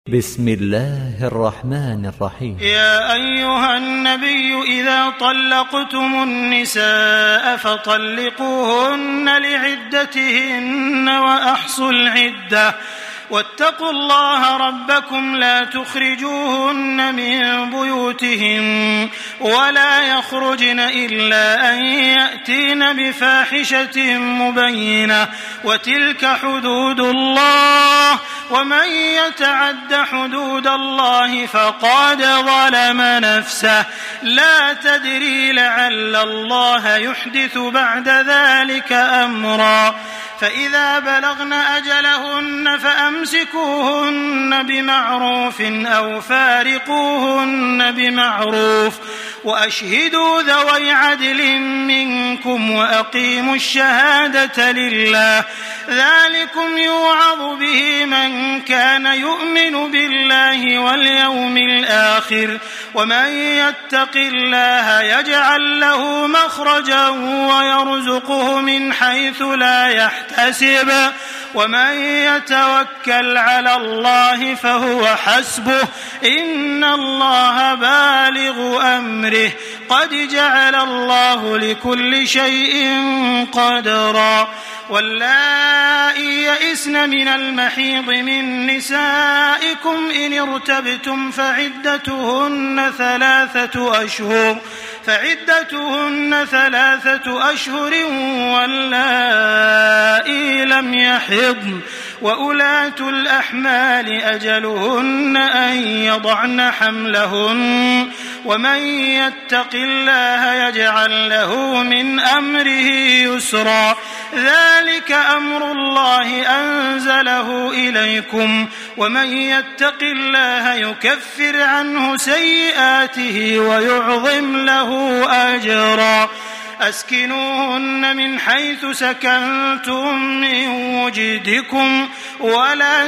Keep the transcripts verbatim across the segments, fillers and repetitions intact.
بسم الله الرحمن الرحيم. يا أيها النبي إذا طلقتم النساء فطلقوهن لعدتهن وأحصوا العدة واتقوا الله ربكم لا تخرجوهن من بيوتهن ولا يخرجن إلا أن يأتين بفاحشة مبينة وتلك حدود الله ومن يتعد حدود الله فقد ظلم نفسه لا تدري لعل الله يحدث بعد ذلك أمرا فإذا بلغن أجلهن فأمسكوهن بمعروف أو فارقوهن بمعروف وأشهدوا ذوي عدل منكم وأقيموا الشهادة لله ذلكم يوعظ به من كان يؤمن بالله واليوم الآخر ومن يتق الله يجعل له مخرجا ويرزقه من حيث لا يحتسب ومن يتوكل على الله فهو حسبه إن الله بالغ أمره قد جعل الله لكل شيء قدرا واللائي يئسن من المحيض من نسائكم إن ارتبتم فعدتهن ثلاثة أشهر فعدتهن ثلاثة أشهر واللائي لم يحضن وأولاة الأحمال أجلهن أن يضعن حملهن ومن يتق الله يجعل له من أمره يسرا ذلك أمر الله أنزله إليكم ومن يتق الله يكفر عنه سيئاته ويعظم له أجرا أسكنوهن من حيث سكنتم من وجدكم ولا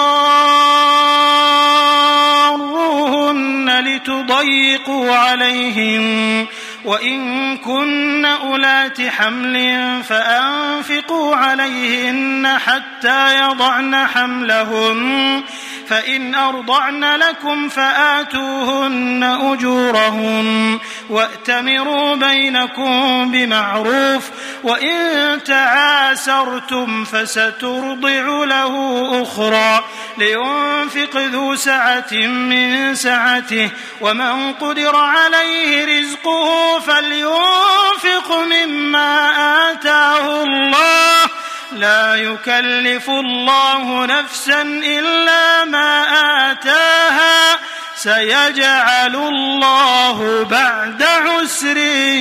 تضاروهن لتضيقوا عليهم وإن كن أولات حمل فأنفقوا عليهن حتى يضعن حملهن فإن أرضعن لكم فآتوهن أجورهن وأتمروا بينكم بمعروف وإن تعاسرتم فسترضع له أخرى لينفق ذو سعة من سعته ومن قدر عليه رزقه فلينفق مما آتاه الله لا يكلف الله نفسا إلا ما آتاها سيجعل الله بعد عسر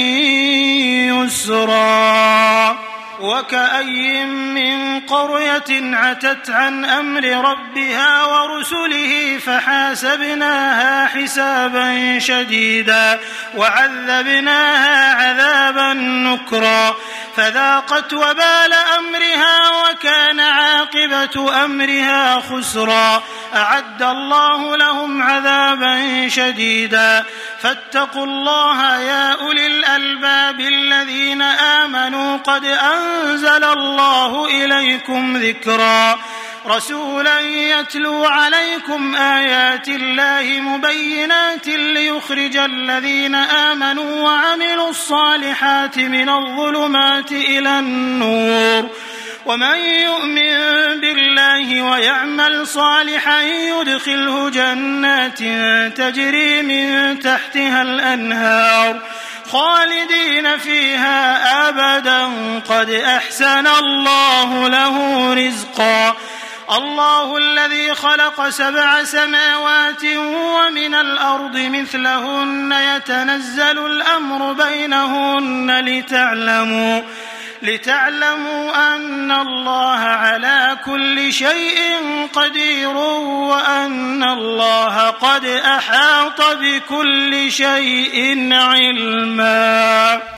يسرا وكأي من قرية عتت عن أمر ربها ورسله فحاسبناها حسابا شديدا وعذبناها عذابا نكرا فذاقت وبال أمرها وكان عاقبة أمرها خسرا أعد الله لهم عذابا شديدا فاتقوا الله يا أولي الألباب الذين آمنوا قد أنزل الله إليكم ذكرا رسولا يتلو عليكم آيات الله مبينات ليخرج الذين آمنوا وعملوا الصالحات من الظلمات إلى النور ومن يؤمن بالله ويعمل صالحا يدخله جنات تجري من تحتها الأنهار خالدين فيها أبدا قد أحسن الله له رزقا الله الذي خلق سبع سماوات ومن الأرض مثلهن يتنزل الأمر بينهن لتعلموا لتعلموا أن الله على كل شيء قدير وأن الله قد أحاط بكل شيء علما.